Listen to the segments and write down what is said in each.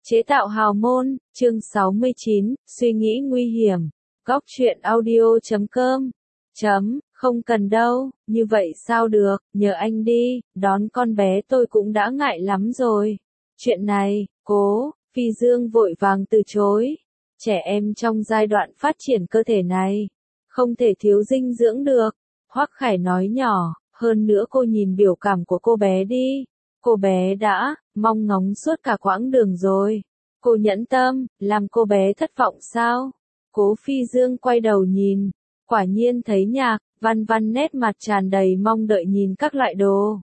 Chế tạo hào môn, chương 69, suy nghĩ nguy hiểm. Góc truyện audio.com. Không cần đâu, như vậy sao được, nhờ anh đi, đón con bé tôi cũng đã ngại lắm rồi. Chuyện này, Cố Phi Dương vội vàng từ chối. Trẻ em trong giai đoạn phát triển cơ thể này, không thể thiếu dinh dưỡng được. Hoắc Khải nói nhỏ, hơn nữa cô nhìn biểu cảm của cô bé đi. Cô bé đã mong ngóng suốt cả quãng đường rồi. Cô nhẫn tâm, làm cô bé thất vọng sao? Cố Phi Dương quay đầu nhìn, quả nhiên thấy Nhạc Văn Văn nét mặt tràn đầy mong đợi nhìn các loại đồ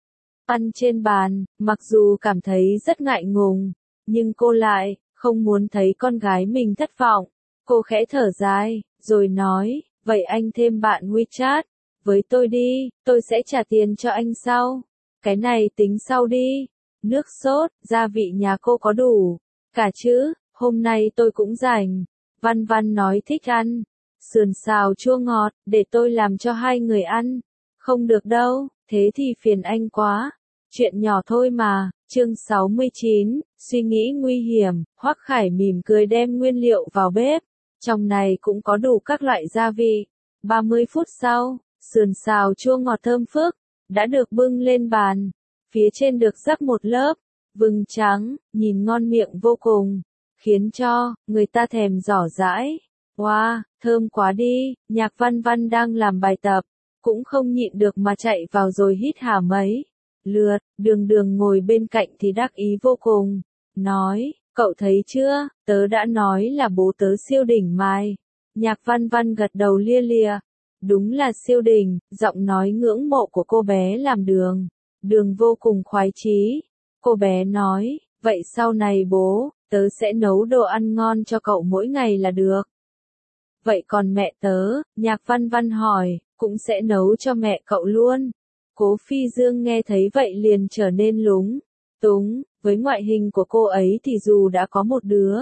ăn trên bàn, mặc dù cảm thấy rất ngại ngùng, nhưng cô lại không muốn thấy con gái mình thất vọng. Cô khẽ thở dài, rồi nói, vậy anh thêm bạn WeChat với tôi đi, tôi sẽ trả tiền cho anh sau. Cái này tính sau đi. Nước sốt, gia vị nhà cô có đủ cả chứ, hôm nay tôi cũng rảnh. Văn Văn nói thích ăn sườn xào chua ngọt, để tôi làm cho hai người ăn. Không được đâu, thế thì phiền anh quá. Chuyện nhỏ thôi mà. Chương 69, suy nghĩ nguy hiểm. Hoắc Khải mỉm cười đem nguyên liệu vào bếp. Trong này cũng có đủ các loại gia vị. 30 phút sau, sườn xào chua ngọt thơm phức đã được bưng lên bàn. Phía trên được rắc một lớp vừng trắng, nhìn ngon miệng vô cùng, khiến cho người ta thèm rỏ rãi. Wow, thơm quá đi. Nhạc Văn Văn đang làm bài tập, cũng không nhịn được mà chạy vào rồi hít hà mấy lượt. Đường Đường ngồi bên cạnh thì đắc ý vô cùng, nói, cậu thấy chưa, tớ đã nói là bố tớ siêu đỉnh mài. Nhạc Văn Văn gật đầu lia lịa, đúng là siêu đỉnh. Giọng nói ngưỡng mộ của cô bé làm Đường vô cùng khoái chí. Cô bé nói, vậy sau này bố tớ sẽ nấu đồ ăn ngon cho cậu mỗi ngày là được. Vậy còn mẹ tớ? Nhạc Văn Văn hỏi, cũng sẽ nấu cho mẹ cậu luôn. Cố Phi Dương nghe thấy vậy liền trở nên lúng túng. Với ngoại hình của cô ấy thì dù đã có một đứa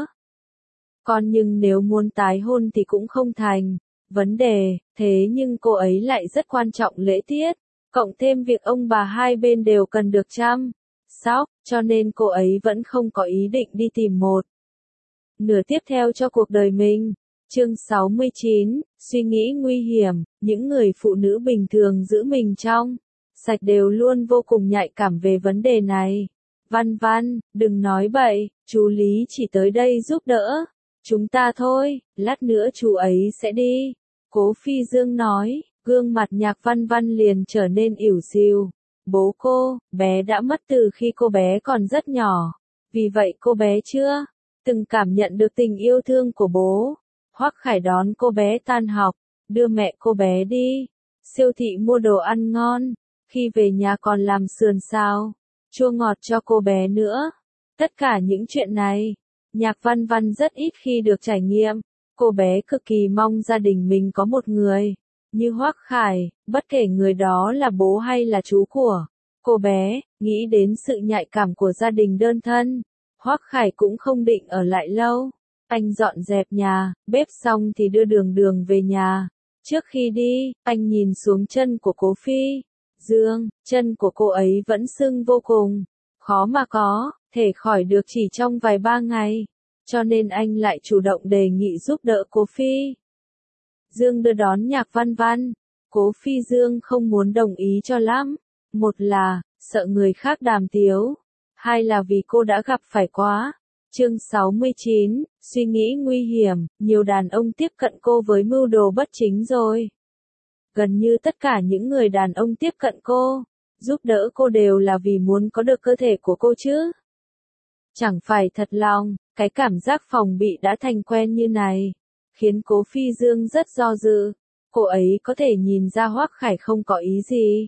con nhưng nếu muốn tái hôn thì cũng không thành vấn đề. Thế nhưng cô ấy lại rất quan trọng lễ tiết, cộng thêm việc ông bà hai bên đều cần được chăm sóc, cho nên cô ấy vẫn không có ý định đi tìm một nửa tiếp theo cho cuộc đời mình. Chương 69, suy nghĩ nguy hiểm. Những người phụ nữ bình thường giữ mình trong sạch đều luôn vô cùng nhạy cảm về vấn đề này. Văn Văn, đừng nói bậy, chú Lý chỉ tới đây giúp đỡ chúng ta thôi, lát nữa chú ấy sẽ đi. Cố Phi Dương nói, gương mặt Nhạc Văn Văn liền trở nên ỉu xìu. Bố cô, bé đã mất từ khi cô bé còn rất nhỏ, vì vậy cô bé chưa từng cảm nhận được tình yêu thương của bố. Hoắc Khải đón cô bé tan học, đưa mẹ cô bé đi siêu thị mua đồ ăn ngon, khi về nhà còn làm sườn xào chua ngọt cho cô bé nữa. Tất cả những chuyện này, Nhạc Văn Văn rất ít khi được trải nghiệm. Cô bé cực kỳ mong gia đình mình có một người như Hoắc Khải, bất kể người đó là bố hay là chú của cô bé. Nghĩ đến sự nhạy cảm của gia đình đơn thân, Hoắc Khải cũng không định ở lại lâu. Anh dọn dẹp nhà, bếp xong thì đưa Đường Đường về nhà. Trước khi đi, anh nhìn xuống chân của Cố Phi Dương, chân của cô ấy vẫn sưng vô cùng, khó mà có thể khỏi được chỉ trong vài ba ngày. Cho nên anh lại chủ động đề nghị giúp đỡ Cố Phi Dương đưa đón Nhạc Văn Văn. Cố Phi Dương không muốn đồng ý cho lắm. Một là, sợ người khác đàm tiếu. Hai là vì cô đã gặp phải quá. Chương 69, suy nghĩ nguy hiểm. Nhiều đàn ông tiếp cận cô với mưu đồ bất chính rồi. Gần như tất cả những người đàn ông tiếp cận cô, giúp đỡ cô đều là vì muốn có được cơ thể của cô chứ. Chẳng phải thật lòng, cái cảm giác phòng bị đã thành quen như này, khiến Cố Phi Dương rất do dự. Cô ấy có thể nhìn ra Hoắc Khải không có ý gì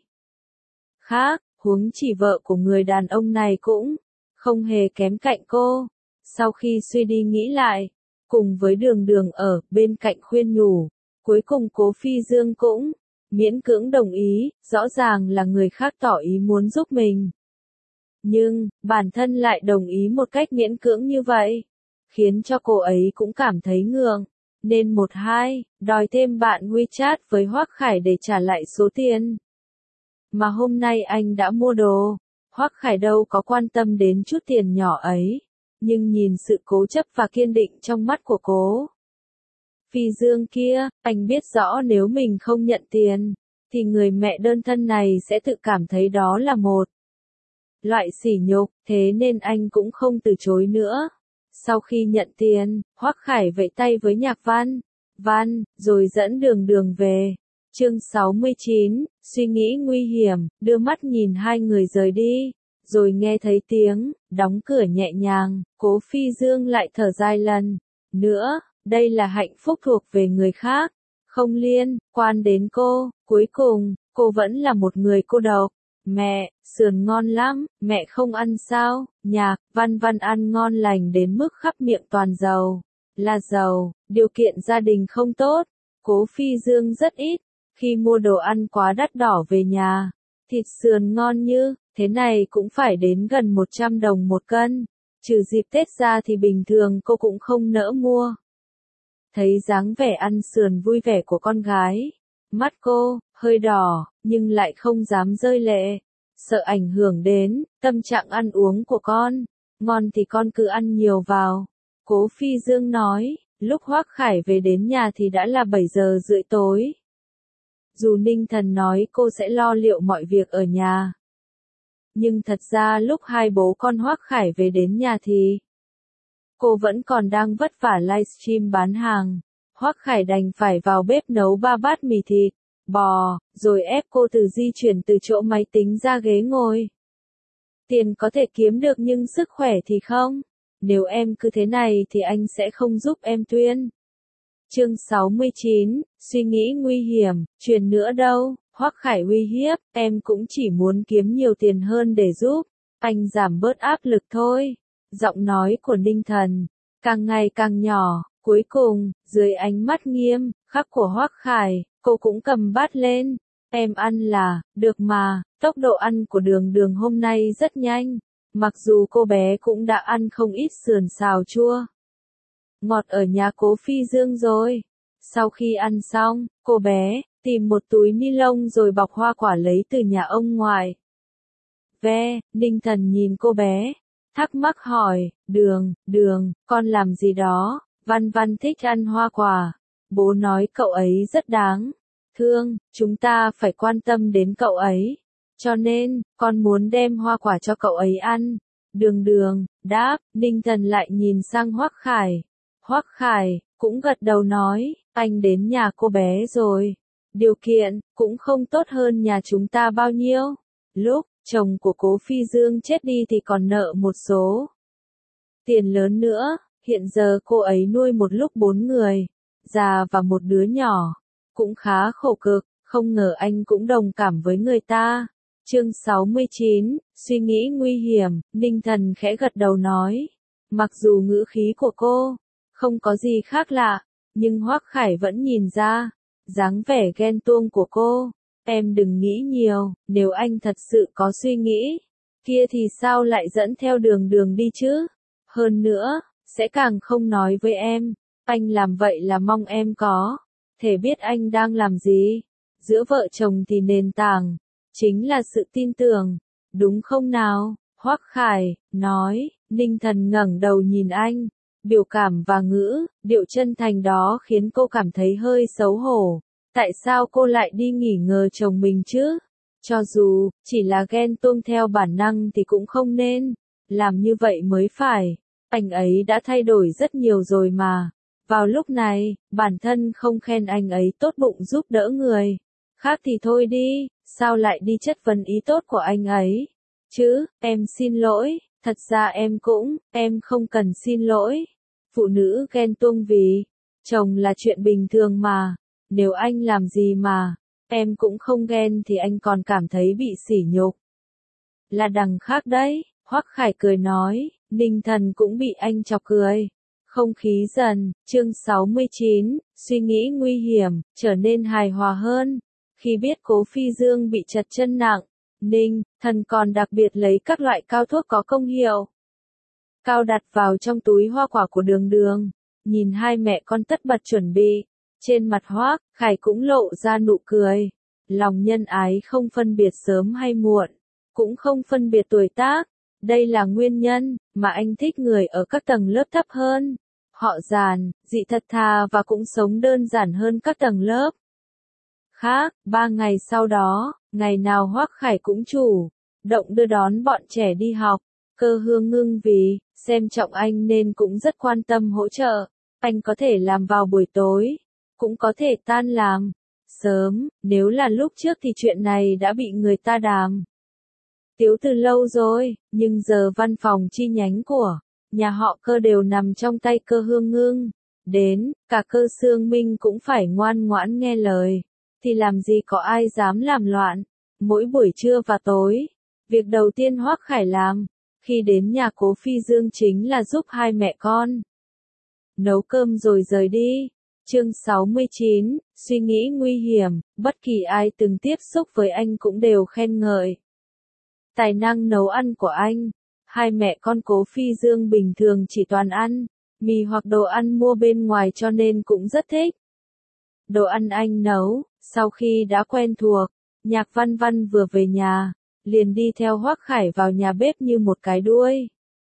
khác, huống chỉ vợ của người đàn ông này cũng không hề kém cạnh cô. Sau khi suy đi nghĩ lại, cùng với Đường Đường ở bên cạnh khuyên nhủ, cuối cùng Cố Phi Dương cũng miễn cưỡng đồng ý. Rõ ràng là người khác tỏ ý muốn giúp mình, nhưng bản thân lại đồng ý một cách miễn cưỡng như vậy, khiến cho cô ấy cũng cảm thấy ngượng, nên một hai đòi thêm bạn WeChat với Hoắc Khải để trả lại số tiền mà hôm nay anh đã mua đồ. Hoắc Khải đâu có quan tâm đến chút tiền nhỏ ấy, nhưng nhìn sự cố chấp và kiên định trong mắt của Cố Phi Dương kia, anh biết rõ nếu mình không nhận tiền, thì người mẹ đơn thân này sẽ tự cảm thấy đó là một loại sỉ nhục, thế nên anh cũng không từ chối nữa. Sau khi nhận tiền, Hoắc Khải vẫy tay với Nhạc Văn, rồi dẫn Đường Đường về. Chương 69, suy nghĩ nguy hiểm, đưa mắt nhìn hai người rời đi, rồi nghe thấy tiếng đóng cửa nhẹ nhàng, Cố Phi Dương lại thở dài lần nữa, đây là hạnh phúc thuộc về người khác, không liên quan đến cô, cuối cùng, cô vẫn là một người cô độc. Mẹ, sườn ngon lắm, mẹ không ăn sao? Nhạc Văn ăn ngon lành đến mức khắp miệng toàn dầu. Là dầu, điều kiện gia đình không tốt. Cố Phi Dương rất ít, khi mua đồ ăn quá đắt đỏ về nhà. Thịt sườn ngon như thế này cũng phải đến gần 100 đồng một cân. Trừ dịp Tết ra thì bình thường cô cũng không nỡ mua. Thấy dáng vẻ ăn sườn vui vẻ của con gái, mắt cô hơi đỏ, nhưng lại không dám rơi lệ, sợ ảnh hưởng đến tâm trạng ăn uống của con. Ngon thì con cứ ăn nhiều vào. Cố Phi Dương nói, lúc Hoắc Khải về đến nhà thì đã là 7 giờ rưỡi tối. Dù Ninh Thần nói cô sẽ lo liệu mọi việc ở nhà, nhưng thật ra lúc hai bố con Hoắc Khải về đến nhà thì cô vẫn còn đang vất vả livestream bán hàng. Hoắc Khải đành phải vào bếp nấu 3 bát mì thịt bò, rồi ép cô di chuyển từ chỗ máy tính ra ghế ngồi. Tiền có thể kiếm được nhưng sức khỏe thì không. Nếu em cứ thế này thì anh sẽ không giúp em Tuyên. Chương 69, suy nghĩ nguy hiểm, truyền nữa đâu. Hoắc Khải uy hiếp, em cũng chỉ muốn kiếm nhiều tiền hơn để giúp anh giảm bớt áp lực thôi. Giọng nói của Ninh Thần càng ngày càng nhỏ, cuối cùng, dưới ánh mắt nghiêm khắc của Hoắc Khải, cô cũng cầm bát lên. Em ăn là được mà. Tốc độ ăn của Đường Đường hôm nay rất nhanh, mặc dù cô bé cũng đã ăn không ít sườn xào chua ngọt ở nhà Cố Phi Dương rồi. Sau khi ăn xong, cô bé tìm một túi ni lông rồi bọc hoa quả lấy từ nhà ông ngoại về. Ninh Thần nhìn cô bé, thắc mắc hỏi, Đường, con làm gì đó? Văn thích ăn hoa quả. Bố nói cậu ấy rất đáng thương, chúng ta phải quan tâm đến cậu ấy. Cho nên, con muốn đem hoa quả cho cậu ấy ăn. Đường đáp. Ninh Thần lại nhìn sang Hoắc Khải. Hoắc Khải cũng gật đầu nói, anh đến nhà cô bé rồi. Điều kiện cũng không tốt hơn nhà chúng ta bao nhiêu. Lúc chồng của Cố Phi Dương chết đi thì còn nợ một số tiền lớn nữa. Hiện giờ cô ấy nuôi một lúc 4 người, già và một đứa nhỏ, cũng khá khổ cực, không ngờ anh cũng đồng cảm với người ta. Chương 69, suy nghĩ nguy hiểm, Ninh Thần khẽ gật đầu nói. Mặc dù ngữ khí của cô không có gì khác lạ, nhưng Hoắc Khải vẫn nhìn ra dáng vẻ ghen tuông của cô. Em đừng nghĩ nhiều, nếu anh thật sự có suy nghĩ kia thì sao lại dẫn theo Đường đi chứ? Hơn nữa, sẽ càng không nói với em. Anh làm vậy là mong em có thể biết anh đang làm gì. Giữa vợ chồng thì nền tảng chính là sự tin tưởng, đúng không nào? Hoắc Khải nói. Ninh Thần ngẩng đầu nhìn anh, biểu cảm và điệu chân thành đó khiến cô cảm thấy hơi xấu hổ. Tại sao cô lại đi nghi ngờ chồng mình chứ? Cho dù chỉ là ghen tuông theo bản năng thì cũng không nên làm như vậy mới phải. Anh ấy đã thay đổi rất nhiều rồi mà. Vào lúc này, bản thân không khen anh ấy tốt bụng giúp đỡ người khác thì thôi đi, sao lại đi chất vấn ý tốt của anh ấy? Chứ, em xin lỗi, thật ra em không cần xin lỗi. Phụ nữ ghen tuông vì chồng là chuyện bình thường mà. Nếu anh làm gì mà em cũng không ghen thì anh còn cảm thấy bị sỉ nhục. Là đằng khác đấy. Hoắc Khải cười nói. Ninh Thần cũng bị anh chọc cười. Không khí dần, chương 69, suy nghĩ nguy hiểm, trở nên hài hòa hơn. Khi biết Cố Phi Dương bị trật chân nặng, Ninh Thần còn đặc biệt lấy các loại cao thuốc có công hiệu cao đặt vào trong túi hoa quả của Đường. Nhìn hai mẹ con tất bật chuẩn bị, trên mặt Hoắc Khải cũng lộ ra nụ cười. Lòng nhân ái không phân biệt sớm hay muộn, cũng không phân biệt tuổi tác. Đây là nguyên nhân mà anh thích người ở các tầng lớp thấp hơn. Họ giản, dị thật thà và cũng sống đơn giản hơn các tầng lớp khác. 3 ngày sau đó, ngày nào Hoắc Khải cũng chủ động đưa đón bọn trẻ đi học. Cơ Hương Ngưng vì xem trọng anh nên cũng rất quan tâm hỗ trợ. Anh có thể làm vào buổi tối, cũng có thể tan làm sớm, nếu là lúc trước thì chuyện này đã bị người ta đàm tiếu từ lâu rồi, nhưng giờ văn phòng chi nhánh của nhà họ Cơ đều nằm trong tay Cơ Hương Ngưng. Đến, cả Cơ Xương Minh cũng phải ngoan ngoãn nghe lời, thì làm gì có ai dám làm loạn. Mỗi buổi trưa và tối, việc đầu tiên Hoắc Khải làm, khi đến nhà Cố Phi Dương chính là giúp hai mẹ con nấu cơm rồi rời đi. Chương 69, suy nghĩ nguy hiểm, bất kỳ ai từng tiếp xúc với anh cũng đều khen ngợi tài năng nấu ăn của anh. Hai mẹ con Cố Phi Dương bình thường chỉ toàn ăn mì hoặc đồ ăn mua bên ngoài cho nên cũng rất thích đồ ăn anh nấu. Sau khi đã quen thuộc, Nhạc Văn Văn vừa về nhà, liền đi theo Hoắc Khải vào nhà bếp như một cái đuôi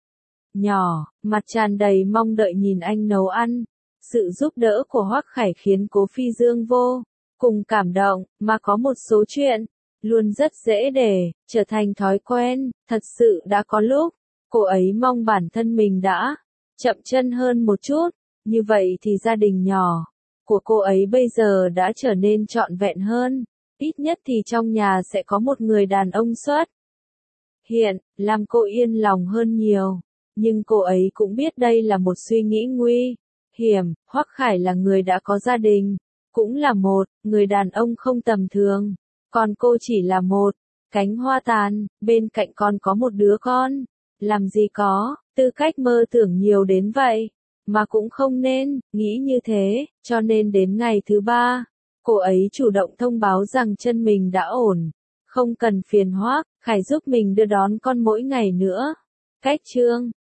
nhỏ, mặt tràn đầy mong đợi nhìn anh nấu ăn. Sự giúp đỡ của Hoắc Khải khiến Cố Phi Dương vô cùng cảm động, mà có một số chuyện luôn rất dễ để trở thành thói quen. Thật sự đã có lúc cô ấy mong bản thân mình đã chậm chân hơn một chút, như vậy thì gia đình nhỏ của cô ấy bây giờ đã trở nên trọn vẹn hơn. Ít nhất thì trong nhà sẽ có một người đàn ông xuất hiện, làm cô yên lòng hơn nhiều. Nhưng cô ấy cũng biết đây là một suy nghĩ nguy hiểm. Hoắc Khải là người đã có gia đình, cũng là một người đàn ông không tầm thường. Còn cô chỉ là một cánh hoa tàn, bên cạnh còn có một đứa con. Làm gì có tư cách mơ tưởng nhiều đến vậy, mà cũng không nên nghĩ như thế. Cho nên đến ngày thứ 3, cô ấy chủ động thông báo rằng chân mình đã ổn, không cần phiền Hoắc Khải giúp mình đưa đón con mỗi ngày nữa. Cách chương